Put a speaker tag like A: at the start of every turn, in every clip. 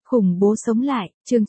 A: Khủng bố sống lại, chương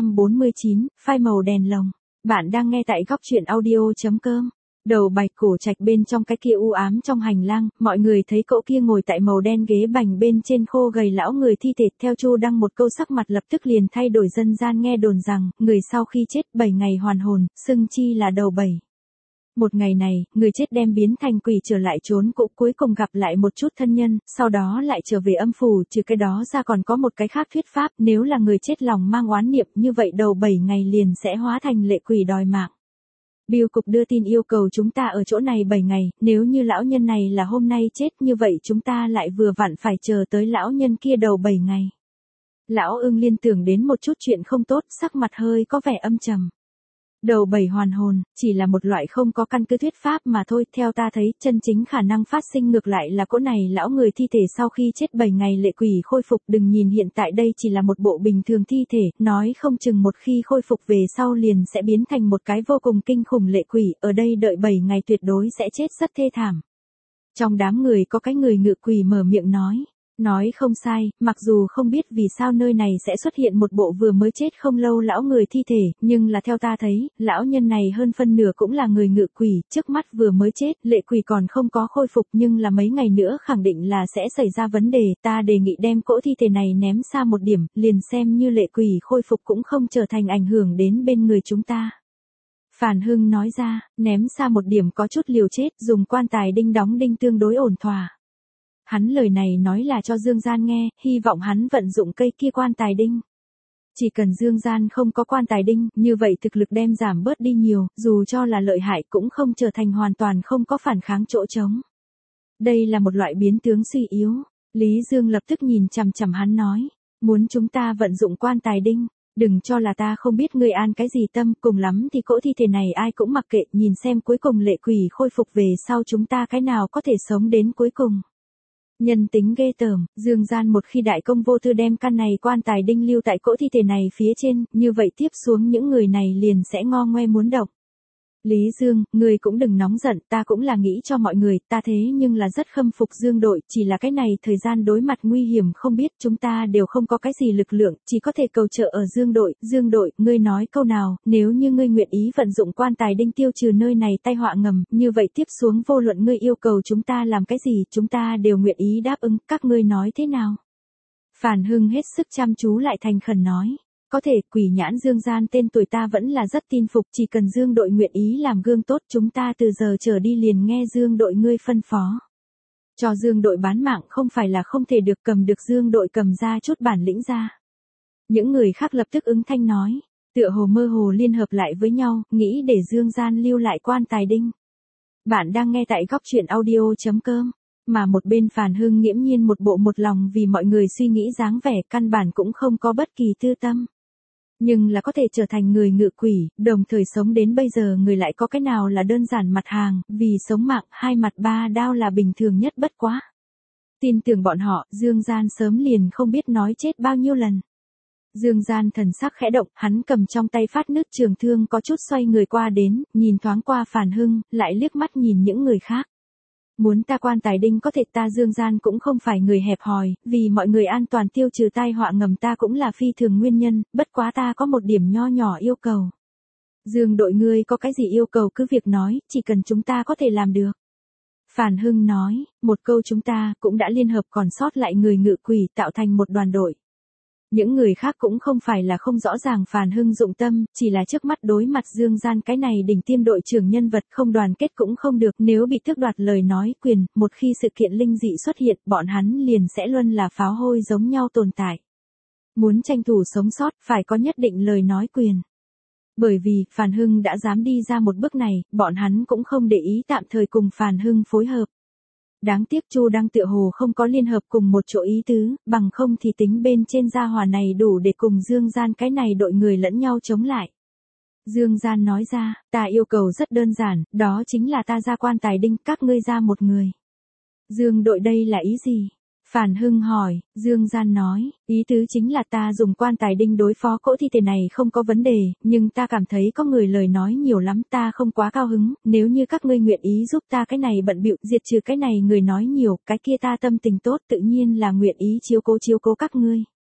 A: 949, phai màu đèn lồng. Bạn đang nghe tại góc truyện audio.com. Đầu Bạch Cổ Trạch bên trong cái kia u ám trong hành lang, mọi người thấy cậu kia ngồi tại màu đen ghế bành bên trên khô gầy lão người thi thể. Theo Chu Đăng một câu, sắc mặt lập tức liền thay đổi. Dân gian nghe đồn rằng, người sau khi chết 7 ngày hoàn hồn, xưng chi là đầu bảy. Một ngày này, người chết đem biến thành quỷ trở lại trốn cũ, cuối cùng gặp lại một chút thân nhân, sau đó lại trở về âm phủ. Trừ cái đó ra còn có một cái khác thuyết pháp, nếu là người chết lòng mang oán niệm như vậy đầu 7 ngày liền sẽ hóa thành lệ quỷ đòi mạng. Bưu cục đưa tin yêu cầu chúng ta ở chỗ này 7 ngày, nếu như lão nhân này là hôm nay chết như vậy chúng ta lại vừa vặn phải chờ tới lão nhân kia đầu 7 ngày. Lão Ưng liên tưởng đến một chút chuyện không tốt, sắc mặt hơi có vẻ âm trầm. Đầu 7 hoàn hồn, chỉ là một loại không có căn cứ thuyết pháp mà thôi. Theo ta thấy, chân chính khả năng phát sinh ngược lại là cỗ này lão người thi thể sau khi chết 7 ngày lệ quỷ khôi phục. Đừng nhìn hiện tại đây chỉ là một bộ bình thường thi thể, nói không chừng một khi khôi phục về sau liền sẽ biến thành một cái vô cùng kinh khủng lệ quỷ. Ở đây đợi 7 ngày tuyệt đối sẽ chết rất thê thảm. Trong đám người có cái người ngự quỷ mở miệng nói không sai, mặc dù không biết vì sao nơi này sẽ xuất hiện một bộ vừa mới chết không lâu lão người thi thể, nhưng là theo ta thấy, lão nhân này hơn phân nửa cũng là người ngự quỷ, trước mắt vừa mới chết, lệ quỷ còn không có khôi phục nhưng là mấy ngày nữa khẳng định là sẽ xảy ra vấn đề. Ta đề nghị đem cỗ thi thể này ném xa một điểm, liền xem như lệ quỷ khôi phục cũng không trở thành ảnh hưởng đến bên người chúng ta. Phàn Hưng nói ra, ném xa một điểm có chút liều chết, dùng quan tài đinh đóng đinh tương đối ổn thỏa. Hắn lời này nói là cho Dương Gian nghe, hy vọng hắn vận dụng cây kia quan tài đinh. Chỉ cần Dương Gian không có quan tài đinh, như vậy thực lực đem giảm bớt đi nhiều, dù cho là lợi hại cũng không trở thành hoàn toàn không có phản kháng chỗ trống. Đây là một loại biến tướng suy yếu. Lý Dương lập tức nhìn chằm chằm hắn nói, muốn chúng ta vận dụng quan tài đinh, đừng cho là ta không biết ngươi an cái gì tâm, cùng lắm thì cỗ thi thể này ai cũng mặc kệ, nhìn xem cuối cùng lệ quỷ khôi phục về sau chúng ta cái nào có thể sống đến cuối cùng. Nhân tính ghê tởm, Dương Gian một khi đại công vô tư đem căn này quan tài đinh lưu tại cỗ thi thể này phía trên, như vậy tiếp xuống những người này liền sẽ ngo ngoe muốn động. Lý Dương, ngươi cũng đừng nóng giận, ta cũng là nghĩ cho mọi người, ta thế nhưng là rất khâm phục Dương đội, chỉ là cái này thời gian đối mặt nguy hiểm không biết, chúng ta đều không có cái gì lực lượng, chỉ có thể cầu trợ ở Dương đội, ngươi nói câu nào, nếu như ngươi nguyện ý vận dụng quan tài đinh tiêu trừ nơi này tai họa ngầm, như vậy tiếp xuống vô luận ngươi yêu cầu chúng ta làm cái gì, chúng ta đều nguyện ý đáp ứng, các ngươi nói thế nào? Phàn Hưng hết sức chăm chú lại thành khẩn nói. Có thể, Quỷ Nhãn Dương Gian tên tuổi ta vẫn là rất tin phục, chỉ cần Dương đội nguyện ý làm gương tốt chúng ta từ giờ trở đi liền nghe Dương đội ngươi phân phó. Cho Dương đội bán mạng không phải là không thể được, cầm được Dương đội cầm ra chút bản lĩnh ra. Những người khác lập tức ứng thanh nói, tựa hồ mơ hồ liên hợp lại với nhau, nghĩ để Dương Gian lưu lại quan tài đinh. Bạn đang nghe tại góc truyện audio.com. Mà một bên Phàn Hưng nghiễm nhiên một bộ một lòng vì mọi người suy nghĩ dáng vẻ, căn bản cũng không có bất kỳ tư tâm. Nhưng là có thể trở thành người ngự quỷ, đồng thời sống đến bây giờ người lại có cái nào là đơn giản mặt hàng, vì sống mạng hai mặt ba đao là bình thường nhất bất quá. Tin tưởng bọn họ, Dương Gian sớm liền không biết nói chết bao nhiêu lần. Dương Gian thần sắc khẽ động, hắn cầm trong tay phát nứt trường thương có chút xoay người qua đến, nhìn thoáng qua Phàn Hưng, lại liếc mắt nhìn những người khác. Muốn ta quan tài đinh có thể, ta Dương Gian cũng không phải người hẹp hòi, vì mọi người an toàn tiêu trừ tai họa ngầm ta cũng là phi thường nguyên nhân, bất quá ta có một điểm nho nhỏ yêu cầu. Dương đội ngươi có cái gì yêu cầu cứ việc nói, chỉ cần chúng ta có thể làm được. Phàn Hưng nói, một câu chúng ta cũng đã liên hợp còn sót lại người ngự quỷ tạo thành một đoàn đội. Những người khác cũng không phải là không rõ ràng Phàn Hưng dụng tâm, chỉ là trước mắt đối mặt Dương Gian cái này đỉnh tiêm đội trưởng nhân vật không đoàn kết cũng không được, nếu bị tước đoạt lời nói quyền, một khi sự kiện linh dị xuất hiện, bọn hắn liền sẽ luôn là pháo hôi giống nhau tồn tại. Muốn tranh thủ sống sót, phải có nhất định lời nói quyền. Bởi vì, Phàn Hưng đã dám đi ra một bước này, bọn hắn cũng không để ý tạm thời cùng Phàn Hưng phối hợp. Đáng tiếc Chu Đăng tựa hồ không có liên hợp cùng một chỗ ý tứ, bằng không thì tính bên trên gia hỏa này đủ để cùng Dương Gian cái này đội người lẫn nhau chống lại. Dương Gian nói ra, ta yêu cầu rất đơn giản, đó chính là ta ra quan tài đinh, các ngươi ra một người. Dương đội đây là ý gì? Phàn Hưng hỏi, Dương Gian nói, ý tứ chính là ta dùng quan tài đinh đối phó cỗ thi thể này không có vấn đề, nhưng ta cảm thấy có người lời nói nhiều lắm ta không quá cao hứng, nếu như các ngươi nguyện ý giúp ta cái này bận bịu diệt trừ cái này người nói nhiều, cái kia ta tâm tình tốt tự nhiên là nguyện ý chiếu cố các ngươi.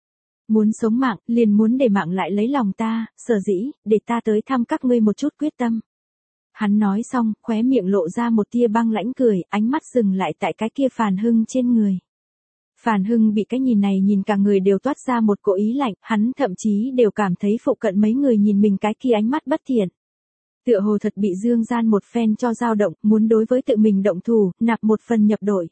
A: Muốn sống mạng, liền muốn để mạng lại lấy lòng ta, sở dĩ, để ta tới thăm các ngươi một chút quyết tâm. Hắn nói xong, khóe miệng lộ ra một tia băng lãnh cười, ánh mắt dừng lại tại cái kia Phàn Hưng trên người. Phàn Hưng bị cái nhìn này nhìn cả người đều toát ra một cỗ ý lạnh, hắn thậm chí đều cảm thấy phụ cận mấy người nhìn mình cái kia ánh mắt bất thiện. Tựa hồ thật bị Dương Gian một phen cho dao động, muốn đối với tự mình động thủ, nạp một phần nhập đội.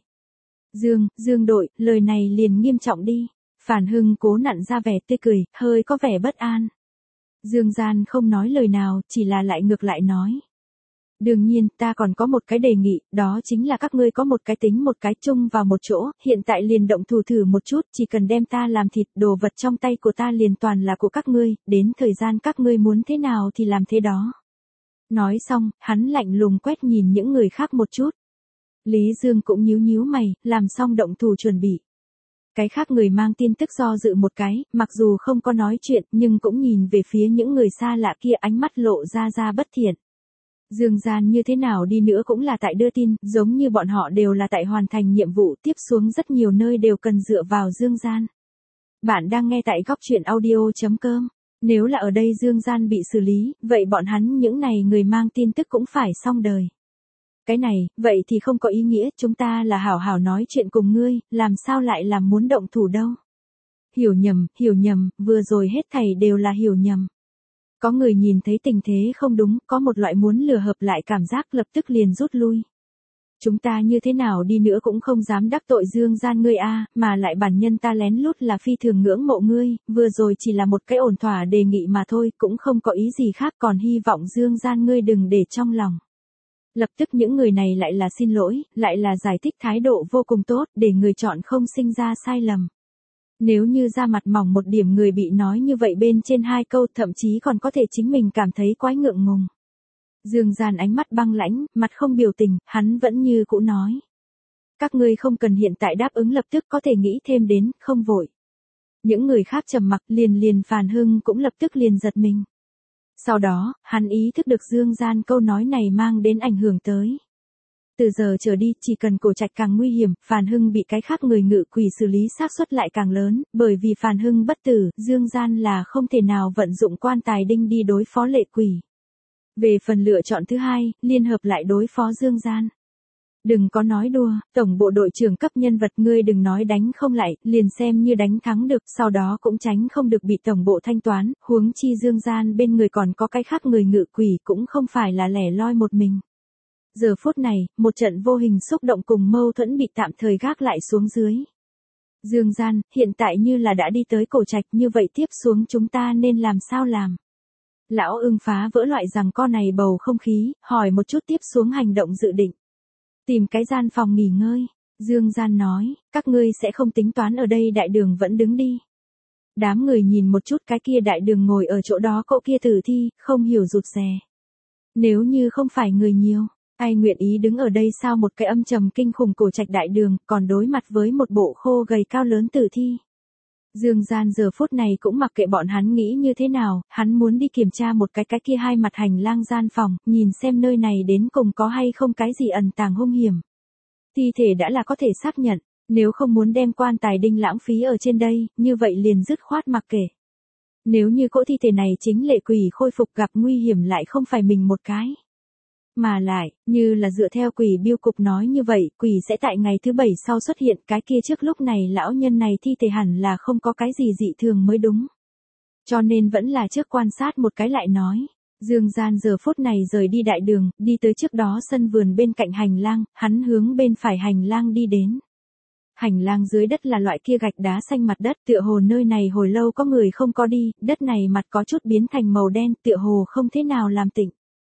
A: Dương đội, lời này liền nghiêm trọng đi. Phàn Hưng cố nặn ra vẻ tươi cười, hơi có vẻ bất an. Dương Gian không nói lời nào, chỉ là lại ngược lại nói. Đương nhiên, ta còn có một cái đề nghị, đó chính là các ngươi có một cái tính một cái chung vào một chỗ, hiện tại liền động thủ thử một chút, chỉ cần đem ta làm thịt, đồ vật trong tay của ta liền toàn là của các ngươi, đến thời gian các ngươi muốn thế nào thì làm thế đó. Nói xong, hắn lạnh lùng quét nhìn những người khác một chút. Lý Dương cũng nhíu nhíu mày, làm xong động thủ chuẩn bị. Cái khác người mang tin tức do dự một cái, mặc dù không có nói chuyện nhưng cũng nhìn về phía những người xa lạ kia, ánh mắt lộ ra bất thiện. Dương Gian như thế nào đi nữa cũng là tại đưa tin, giống như bọn họ đều là tại hoàn thành nhiệm vụ, tiếp xuống rất nhiều nơi đều cần dựa vào Dương Gian. Bạn đang nghe tại góc truyện audio.com. Nếu là ở đây Dương Gian bị xử lý, vậy bọn hắn những này người mang tin tức cũng phải xong đời. Cái này, vậy thì không có ý nghĩa, chúng ta là hảo hảo nói chuyện cùng ngươi, làm sao lại làm muốn động thủ đâu. Hiểu nhầm, vừa rồi hết thảy đều là hiểu nhầm. Có người nhìn thấy tình thế không đúng, có một loại muốn lừa hợp lại cảm giác, lập tức liền rút lui. Chúng ta như thế nào đi nữa cũng không dám đắc tội Dương Gian ngươi a, mà lại bản nhân ta lén lút là phi thường ngưỡng mộ ngươi, vừa rồi chỉ là một cái ổn thỏa đề nghị mà thôi, cũng không có ý gì khác, còn hy vọng Dương Gian ngươi đừng để trong lòng. Lập tức những người này lại là xin lỗi, lại là giải thích thái độ vô cùng tốt, để người chọn không sinh ra sai lầm. Nếu như da mặt mỏng một điểm người bị nói như vậy bên trên hai câu, thậm chí còn có thể chính mình cảm thấy quái ngượng ngùng. Dương Gian ánh mắt băng lãnh, mặt không biểu tình, hắn vẫn như cũ nói. Các ngươi không cần hiện tại đáp ứng, lập tức có thể nghĩ thêm đến, không vội. Những người khác trầm mặc, liền Phàn Hưng cũng lập tức liền giật mình. Sau đó, hắn ý thức được Dương Gian câu nói này mang đến ảnh hưởng tới. Từ giờ trở đi, chỉ cần Cổ Trạch càng nguy hiểm, Phàn Hưng bị cái khác người ngự quỷ xử lý xác suất lại càng lớn, bởi vì Phàn Hưng bất tử, Dương Gian là không thể nào vận dụng quan tài đinh đi đối phó lệ quỷ. Về phần lựa chọn thứ hai, liên hợp lại đối phó Dương Gian. Đừng có nói đùa, tổng bộ đội trưởng cấp nhân vật ngươi đừng nói đánh không lại, liền xem như đánh thắng được, sau đó cũng tránh không được bị tổng bộ thanh toán, huống chi Dương Gian bên người còn có cái khác người ngự quỷ, cũng không phải là lẻ loi một mình. Giờ phút này, một trận vô hình xúc động cùng mâu thuẫn bị tạm thời gác lại xuống dưới. Dương Gian, hiện tại như là đã đi tới Cổ Trạch, như vậy tiếp xuống chúng ta nên làm sao làm? Lão Ưng phá vỡ loại rằng co này bầu không khí, hỏi một chút tiếp xuống hành động dự định. Tìm cái gian phòng nghỉ ngơi. Dương Gian nói, các ngươi sẽ không tính toán ở đây đại đường vẫn đứng đi. Đám người nhìn một chút cái kia đại đường ngồi ở chỗ đó cậu kia tử thi, không hiểu rụt rè. Nếu như không phải người nhiều, ai nguyện ý đứng ở đây sao, một cái âm trầm kinh khủng Cổ Trạch đại đường, còn đối mặt với một bộ khô gầy cao lớn tử thi. Dương Gian giờ phút này cũng mặc kệ bọn hắn nghĩ như thế nào, hắn muốn đi kiểm tra một cái kia hai mặt hành lang gian phòng, nhìn xem nơi này đến cùng có hay không cái gì ẩn tàng hung hiểm. Thi thể đã là có thể xác nhận, nếu không muốn đem quan tài đinh lãng phí ở trên đây, như vậy liền dứt khoát mặc kệ. Nếu như cỗ thi thể này chính lệ quỷ khôi phục, gặp nguy hiểm lại không phải mình một cái. Mà lại, như là dựa theo quỷ biêu cục nói như vậy, quỷ sẽ tại ngày thứ 7 sau xuất hiện, cái kia trước lúc này lão nhân này thi thể hẳn là không có cái gì dị thường mới đúng. Cho nên vẫn là trước quan sát một cái lại nói. Dương Gian giờ phút này rời đi đại đường, đi tới trước đó sân vườn bên cạnh hành lang, hắn hướng bên phải hành lang đi đến. Hành lang dưới đất là loại kia gạch đá xanh mặt đất, tựa hồ nơi này hồi lâu có người không có đi, đất này mặt có chút biến thành màu đen, tựa hồ không thế nào làm tịnh.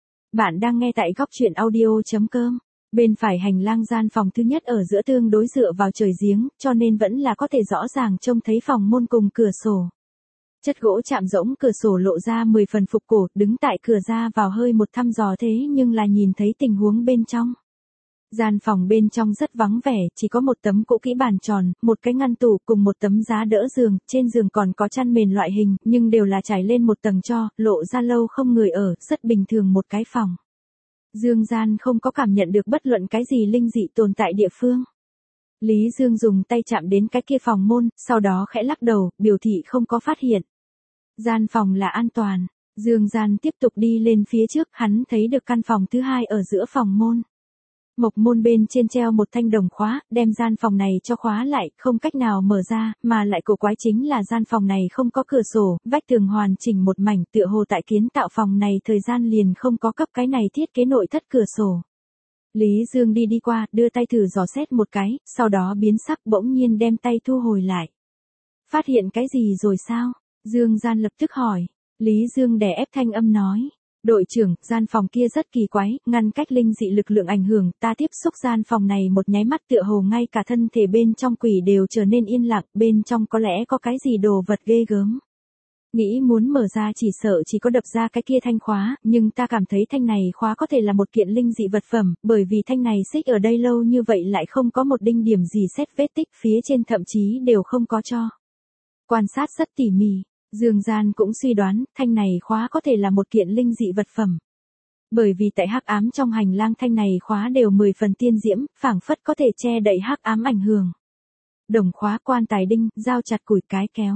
A: Bạn đang nghe tại góc truyện audio.com. Bên phải hành lang gian phòng thứ nhất ở giữa tương đối dựa vào trời giếng, cho nên vẫn là có thể rõ ràng trông thấy phòng môn cùng cửa sổ. Chất gỗ chạm rỗng cửa sổ lộ ra 10 phần phục cổ, đứng tại cửa ra vào hơi một thăm dò thế nhưng là nhìn thấy tình huống bên trong. Gian phòng bên trong rất vắng vẻ, chỉ có một tấm cỗ kỹ bàn tròn, một cái ngăn tủ cùng một tấm giá đỡ giường, trên giường còn có chăn mền loại hình, nhưng đều là trải lên một tầng cho, lộ ra lâu không người ở, rất bình thường một cái phòng. Dương Gian không có cảm nhận được bất luận cái gì linh dị tồn tại địa phương. Lý Dương dùng tay chạm đến cái kia phòng môn, sau đó khẽ lắc đầu, biểu thị không có phát hiện. Gian phòng là an toàn. Dương Gian tiếp tục đi lên phía trước, hắn thấy được căn phòng thứ hai ở giữa phòng môn. Mộc môn bên trên treo một thanh đồng khóa, đem gian phòng này cho khóa lại, không cách nào mở ra, mà lại cổ quái chính là gian phòng này không có cửa sổ, vách tường hoàn chỉnh một mảnh, tựa hồ tại kiến tạo phòng này thời gian liền không có cấp cái này thiết kế nội thất cửa sổ. Lý Dương đi qua, đưa tay thử dò xét một cái, sau đó biến sắc bỗng nhiên đem tay thu hồi lại. Phát hiện cái gì rồi sao? Dương Gian lập tức hỏi. Lý Dương đè ép thanh âm nói. Đội trưởng, gian phòng kia rất kỳ quái, ngăn cách linh dị lực lượng ảnh hưởng, ta tiếp xúc gian phòng này một nháy mắt tựa hồ ngay cả thân thể bên trong quỷ đều trở nên yên lặng, bên trong có lẽ có cái gì đồ vật ghê gớm. Nghĩ muốn mở ra chỉ sợ chỉ có đập ra cái kia thanh khóa, nhưng ta cảm thấy thanh này khóa có thể là một kiện linh dị vật phẩm, bởi vì thanh này xích ở đây lâu như vậy lại không có một đinh điểm gì xét vết tích, phía trên thậm chí đều không có cho. Quan sát rất tỉ mỉ. Dương Gian cũng suy đoán, thanh này khóa có thể là một kiện linh dị vật phẩm. Bởi vì tại hắc ám trong hành lang thanh này khóa đều 10 phần tiên diễm, phảng phất có thể che đậy hắc ám ảnh hưởng. Đồng khóa, quan tài đinh, dao chặt củi, cái kéo.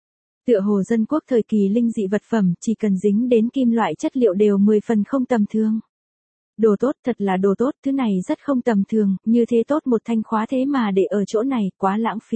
A: Tựa hồ dân quốc thời kỳ linh dị vật phẩm, chỉ cần dính đến kim loại chất liệu đều 10 phần không tầm thường. Đồ tốt, thật là đồ tốt, thứ này rất không tầm thường, như thế tốt một thanh khóa thế mà để ở chỗ này, quá lãng phí.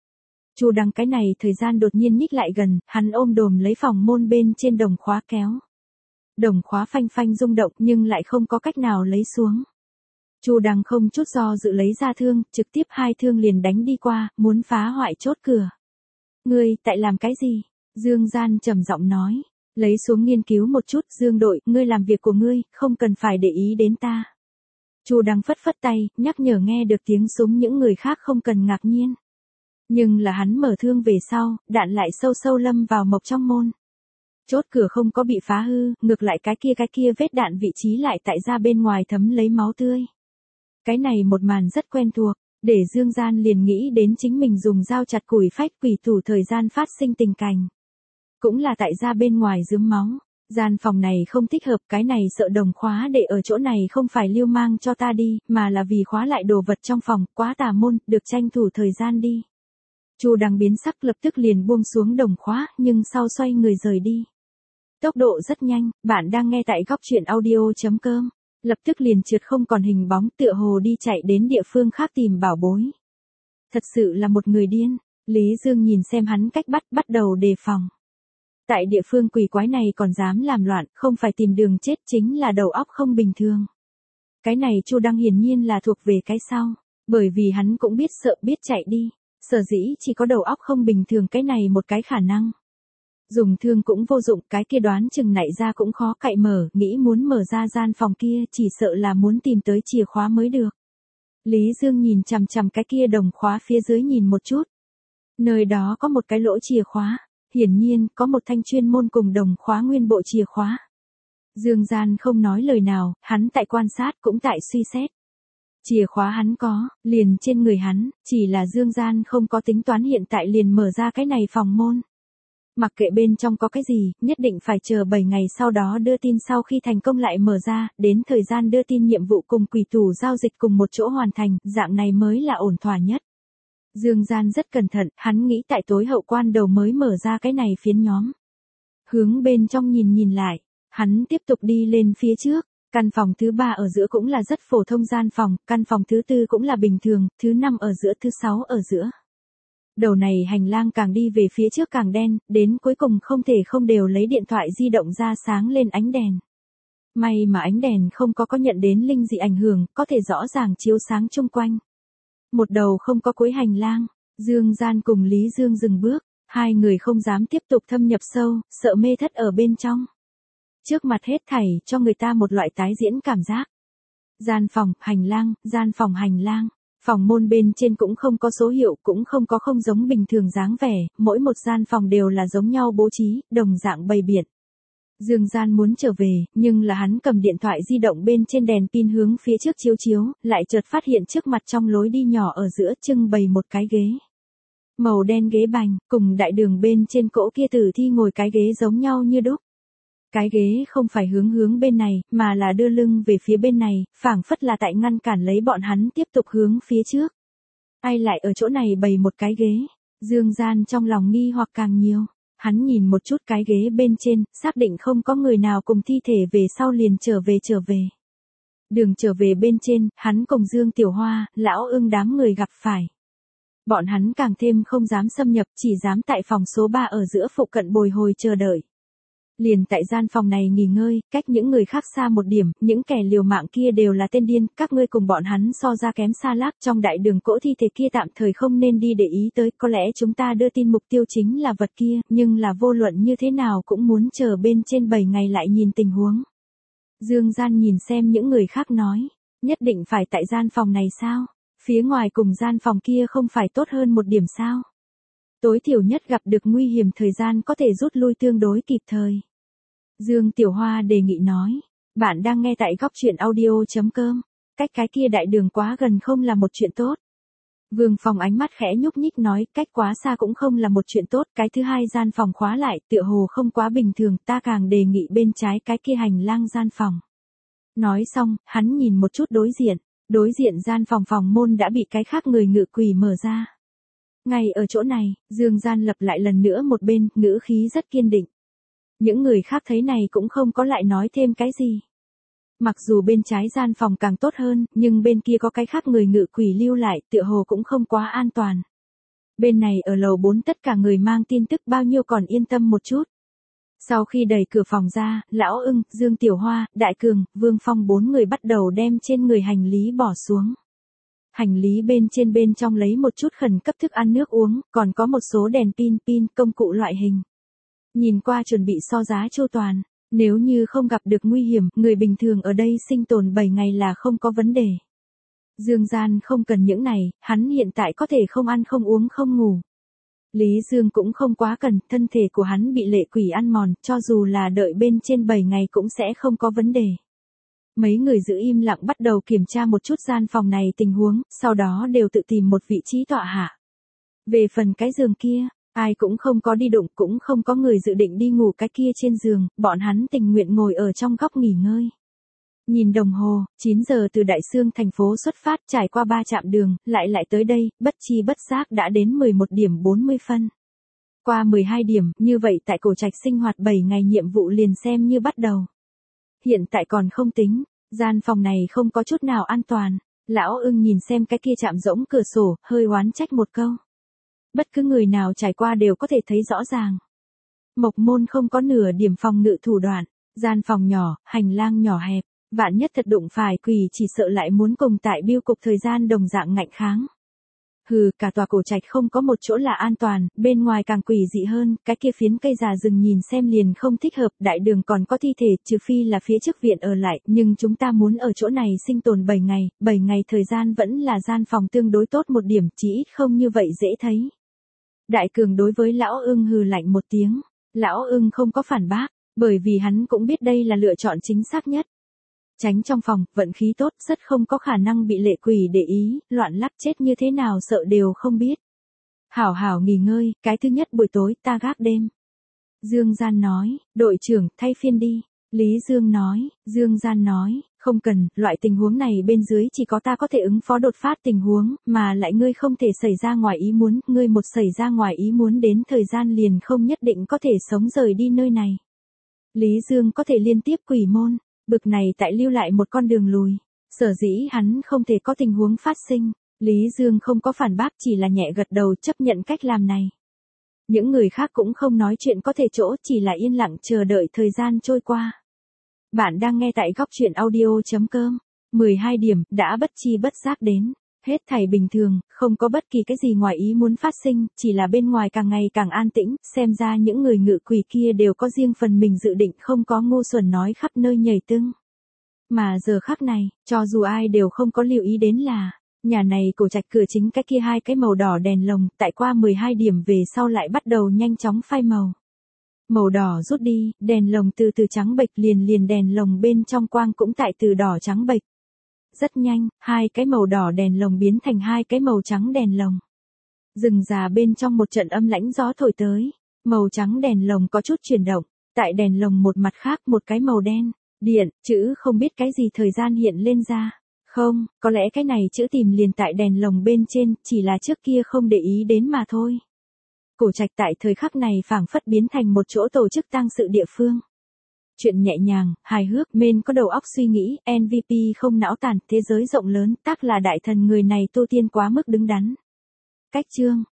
A: Chu Đăng cái này thời gian đột nhiên nhích lại gần, hắn ôm đồm lấy phòng môn bên trên đồng khóa kéo. Đồng khóa phanh phanh rung động nhưng lại không có cách nào lấy xuống. Chu Đăng không chút do dự lấy ra thương, trực tiếp hai thương liền đánh đi qua, muốn phá hoại chốt cửa. Ngươi, tại làm cái gì? Dương Gian trầm giọng nói. Lấy xuống nghiên cứu một chút, Dương đội, ngươi làm việc của ngươi, không cần phải để ý đến ta. Chu Đăng phất phất tay, nhắc nhở nghe được tiếng súng những người khác không cần ngạc nhiên. Nhưng là hắn mở thương về sau, đạn lại sâu sâu lâm vào mộc trong môn. Chốt cửa không có bị phá hư, ngược lại cái kia vết đạn vị trí lại tại ra bên ngoài thấm lấy máu tươi. Cái này một màn rất quen thuộc, để Dương Gian liền nghĩ đến chính mình dùng dao chặt củi phách quỷ thủ thời gian phát sinh tình cảnh. Cũng là tại ra bên ngoài rướm máu. Gian phòng này không thích hợp, cái này sợ đồng khóa để ở chỗ này không phải lưu mang cho ta đi, mà là vì khóa lại đồ vật trong phòng, quá tà môn, được tranh thủ thời gian đi. Chu Đăng biến sắc lập tức liền buông xuống đồng khóa, nhưng sau xoay người rời đi. Tốc độ rất nhanh, bạn đang nghe tại góc truyện audio.com. Lập tức liền trượt không còn hình bóng, tựa hồ đi chạy đến địa phương khác tìm bảo bối. Thật sự là một người điên. Lý Dương nhìn xem hắn cách bắt đầu đề phòng. Tại địa phương quỷ quái này còn dám làm loạn, không phải tìm đường chết chính là đầu óc không bình thường. Cái này Chu Đăng hiển nhiên là thuộc về cái sau, bởi vì hắn cũng biết sợ biết chạy đi. Sở dĩ chỉ có đầu óc không bình thường cái này một cái khả năng. Dùng thương cũng vô dụng, cái kia đoán chừng nảy ra cũng khó cậy mở, nghĩ muốn mở ra gian phòng kia chỉ sợ là muốn tìm tới chìa khóa mới được. Lý Dương nhìn chằm chằm cái kia đồng khóa phía dưới nhìn một chút. Nơi đó có một cái lỗ chìa khóa, hiển nhiên có một thanh chuyên môn cùng đồng khóa nguyên bộ chìa khóa. Dương Gian không nói lời nào, hắn tại quan sát cũng tại suy xét. Chìa khóa hắn có, liền trên người hắn, chỉ là Dương Gian không có tính toán hiện tại liền mở ra cái này phòng môn. Mặc kệ bên trong có cái gì, nhất định phải chờ 7 ngày sau đó đưa tin sau khi thành công lại mở ra, đến thời gian đưa tin nhiệm vụ cùng quỷ thủ giao dịch cùng một chỗ hoàn thành, dạng này mới là ổn thỏa nhất. Dương Gian rất cẩn thận, hắn nghĩ tại tối hậu quan đầu mới mở ra cái này phiến nhóm. Hướng bên trong nhìn lại, hắn tiếp tục đi lên phía trước. Căn phòng thứ 3 ở giữa cũng là rất phổ thông gian phòng, căn phòng thứ 4 cũng là bình thường, thứ 5 ở giữa, thứ 6 ở giữa. Đầu này hành lang càng đi về phía trước càng đen, đến cuối cùng không thể không đều lấy điện thoại di động ra sáng lên ánh đèn. May mà ánh đèn không có nhận đến linh dị ảnh hưởng, có thể rõ ràng chiếu sáng chung quanh. Một đầu không có cuối hành lang, Dương Gian cùng Lý Dương dừng bước, hai người không dám tiếp tục thâm nhập sâu, sợ mê thất ở bên trong. Trước mặt hết thảy cho người ta một loại tái diễn cảm giác. Gian phòng, hành lang, gian phòng hành lang. Phòng môn bên trên cũng không có số hiệu, cũng không có không giống bình thường dáng vẻ, mỗi một gian phòng đều là giống nhau bố trí, đồng dạng bày biện. Dương Gian muốn trở về, nhưng là hắn cầm điện thoại di động bên trên đèn pin hướng phía trước chiếu, lại chợt phát hiện trước mặt trong lối đi nhỏ ở giữa trưng bày một cái ghế. Màu đen ghế bành, cùng đại đường bên trên cỗ kia tử thi ngồi cái ghế giống nhau như đúc. Cái ghế không phải hướng bên này, mà là đưa lưng về phía bên này, phảng phất là tại ngăn cản lấy bọn hắn tiếp tục hướng phía trước. Ai lại ở chỗ này bày một cái ghế? Dương Gian trong lòng nghi hoặc càng nhiều. Hắn nhìn một chút cái ghế bên trên, xác định không có người nào cùng thi thể về sau liền trở về. Đường trở về bên trên, hắn cùng Dương Tiểu Hoa, Lão Ưng đám người gặp phải. Bọn hắn càng thêm không dám xâm nhập, chỉ dám tại phòng số 3 ở giữa phụ cận bồi hồi chờ đợi. Liền tại gian phòng này nghỉ ngơi, cách những người khác xa một điểm, những kẻ liều mạng kia đều là tên điên, các ngươi cùng bọn hắn so ra kém xa lác, trong đại đường cỗ thi thể kia tạm thời không nên đi để ý tới, có lẽ chúng ta đưa tin mục tiêu chính là vật kia, nhưng là vô luận như thế nào cũng muốn chờ bên trên 7 ngày lại nhìn tình huống. Dương Gian nhìn xem những người khác nói, nhất định phải tại gian phòng này sao? Phía ngoài cùng gian phòng kia không phải tốt hơn một điểm sao? Tối thiểu nhất gặp được nguy hiểm thời gian có thể rút lui tương đối kịp thời. Dương Tiểu Hoa đề nghị nói, bạn đang nghe tại góc truyện audio.com, cách cái kia đại đường quá gần không là một chuyện tốt. Vương Phong ánh mắt khẽ nhúc nhích nói, cách quá xa cũng không là một chuyện tốt, cái thứ hai gian phòng khóa lại, tựa hồ không quá bình thường, ta càng đề nghị bên trái cái kia hành lang gian phòng. Nói xong, hắn nhìn một chút đối diện gian phòng môn đã bị cái khác người ngự quỷ mở ra. Ngay ở chỗ này, Dương Gian lập lại lần nữa một bên, ngữ khí rất kiên định. Những người khác thấy này cũng không có lại nói thêm cái gì. Mặc dù bên trái gian phòng càng tốt hơn, nhưng bên kia có cái khác người ngự quỷ lưu lại, tựa hồ cũng không quá an toàn. Bên này ở lầu 4 tất cả người mang tin tức bao nhiêu còn yên tâm một chút. Sau khi đẩy cửa phòng ra, Lão Ưng, Dương Tiểu Hoa, Đại Cường, Vương Phong 4 người bắt đầu đem trên người hành lý bỏ xuống. Hành lý bên trong lấy một chút khẩn cấp thức ăn nước uống, còn có một số đèn pin, công cụ loại hình. Nhìn qua chuẩn bị so giá chu toàn, nếu như không gặp được nguy hiểm, người bình thường ở đây sinh tồn 7 ngày là không có vấn đề. Dương Gian không cần những này, hắn hiện tại có thể không ăn không uống không ngủ. Lý Dương cũng không quá cần, thân thể của hắn bị lệ quỷ ăn mòn, cho dù là đợi bên trên 7 ngày cũng sẽ không có vấn đề. Mấy người giữ im lặng bắt đầu kiểm tra một chút gian phòng này tình huống, sau đó đều tự tìm một vị trí tọa hạ. Về phần cái giường kia, ai cũng không có đi đụng, cũng không có người dự định đi ngủ cái kia trên giường, bọn hắn tình nguyện ngồi ở trong góc nghỉ ngơi. Nhìn đồng hồ, 9 giờ từ Đại Xương thành phố xuất phát, trải qua 3 trạm đường, lại tới đây, bất chi bất giác đã đến 11 điểm 40 phân. Qua 12 điểm, như vậy tại Cổ Trạch sinh hoạt 7 ngày nhiệm vụ liền xem như bắt đầu. Hiện tại còn không tính, gian phòng này không có chút nào an toàn. Lão Ưng nhìn xem cái kia chạm rỗng cửa sổ, hơi oán trách một câu. Bất cứ người nào trải qua đều có thể thấy rõ ràng. Mộc môn không có nửa điểm phòng ngự thủ đoạn, gian phòng nhỏ, hành lang nhỏ hẹp, vạn nhất thật đụng phải quỷ chỉ sợ lại muốn cùng tại biêu cục thời gian đồng dạng ngạnh kháng. Hừ, cả tòa Cổ Trạch không có một chỗ là an toàn, bên ngoài càng quỷ dị hơn, cái kia phiến cây già rừng nhìn xem liền không thích hợp, đại đường còn có thi thể, trừ phi là phía trước viện ở lại, nhưng chúng ta muốn ở chỗ này sinh tồn 7 ngày thời gian vẫn là gian phòng tương đối tốt một điểm, chỉ ít không như vậy dễ thấy. Đại Cường đối với Lão Ưng hừ lạnh một tiếng, Lão Ưng không có phản bác, bởi vì hắn cũng biết đây là lựa chọn chính xác nhất. Tránh trong phòng, vận khí tốt, rất không có khả năng bị lệ quỷ để ý, loạn lắc chết như thế nào sợ đều không biết. Hảo hảo nghỉ ngơi, cái thứ nhất buổi tối ta gác đêm. Dương Gian nói, đội trưởng, thay phiên đi. Lý Dương nói, Dương Gian nói, không cần, loại tình huống này bên dưới chỉ có ta có thể ứng phó đột phát tình huống, mà lại ngươi không thể xảy ra ngoài ý muốn, ngươi một xảy ra ngoài ý muốn đến thời gian liền không nhất định có thể sống rời đi nơi này. Lý Dương có thể liên tiếp quỷ môn. Bực này tại lưu lại một con đường lùi, sở dĩ hắn không thể có tình huống phát sinh, Lý Dương không có phản bác chỉ là nhẹ gật đầu chấp nhận cách làm này. Những người khác cũng không nói chuyện có thể chỗ chỉ là yên lặng chờ đợi thời gian trôi qua. Bạn đang nghe tại góc truyện audio.com, 12 điểm, đã bất chi bất giác đến. Hết thảy bình thường, không có bất kỳ cái gì ngoài ý muốn phát sinh, chỉ là bên ngoài càng ngày càng an tĩnh, xem ra những người ngự quỷ kia đều có riêng phần mình dự định không có ngu xuẩn nói khắp nơi nhảy tưng. Mà giờ khắc này, cho dù ai đều không có lưu ý đến là, nhà này Cổ Trạch cửa chính cái kia hai cái màu đỏ đèn lồng, tại qua 12 điểm về sau lại bắt đầu nhanh chóng phai màu. Màu đỏ rút đi, đèn lồng từ trắng bệch liền đèn lồng bên trong quang cũng tại từ đỏ trắng bệch. Rất nhanh, hai cái màu đỏ đèn lồng biến thành hai cái màu trắng đèn lồng. Rừng già bên trong một trận âm lãnh gió thổi tới, màu trắng đèn lồng có chút chuyển động, tại đèn lồng một mặt khác một cái màu đen, điện, chữ không biết cái gì thời gian hiện lên ra. Không, có lẽ cái này chữ tìm liền tại đèn lồng bên trên, chỉ là trước kia không để ý đến mà thôi. Cổ Trạch tại thời khắc này phảng phất biến thành một chỗ tổ chức tang sự địa phương. Chuyện nhẹ nhàng, hài hước, men có đầu óc suy nghĩ, MVP không não tàn, thế giới rộng lớn, tác là đại thần người này tu tiên quá mức đứng đắn. Cách chương